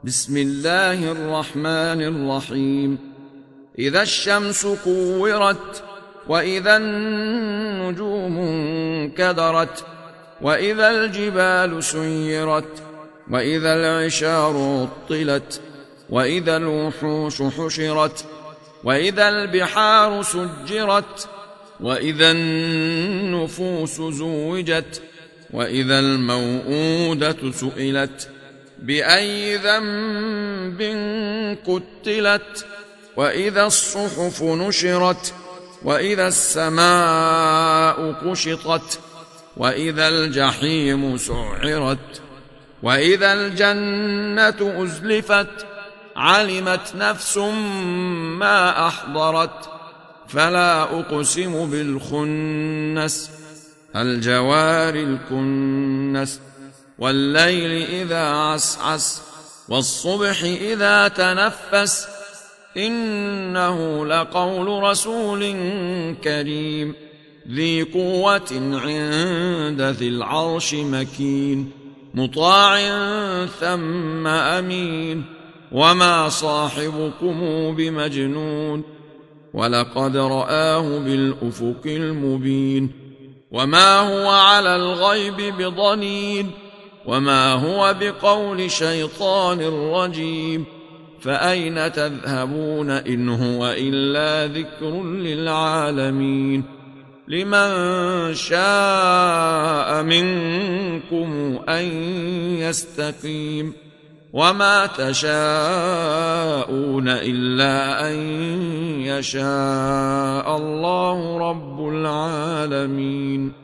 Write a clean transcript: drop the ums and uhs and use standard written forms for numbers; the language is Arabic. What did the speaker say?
بسم الله الرحمن الرحيم. إذا الشمس كورت، وإذا النجوم انكدرت، وإذا الجبال سيرت، وإذا العشار عطلت، وإذا الوحوش حشرت، وإذا البحار سجرت، وإذا النفوس زوجت، وإذا الموءودة سئلت بأي ذنب قتلت، وإذا الصحف نشرت، وإذا السماء كشطت، وإذا الجحيم سعرت، وإذا الجنة أزلفت، علمت نفس ما أحضرت. فلا أقسم بالخنس، الجوار الكنس، والليل إذا عسعس، والصبح إذا تنفس، إنه لقول رسول كريم ذي قوة عند ذي العرش مكين، مطاع ثم أمين، وما صاحبكم بمجنون، ولقد رآه بالأفق المبين، وما هو على الغيب بضنين، وما هو بقول شيطان رجيم. فأين تذهبون إن هو إلا ذكر للعالمين، لمن شاء منكم أن يستقيم، وما تشاءون إلا أن يشاء الله رب العالمين.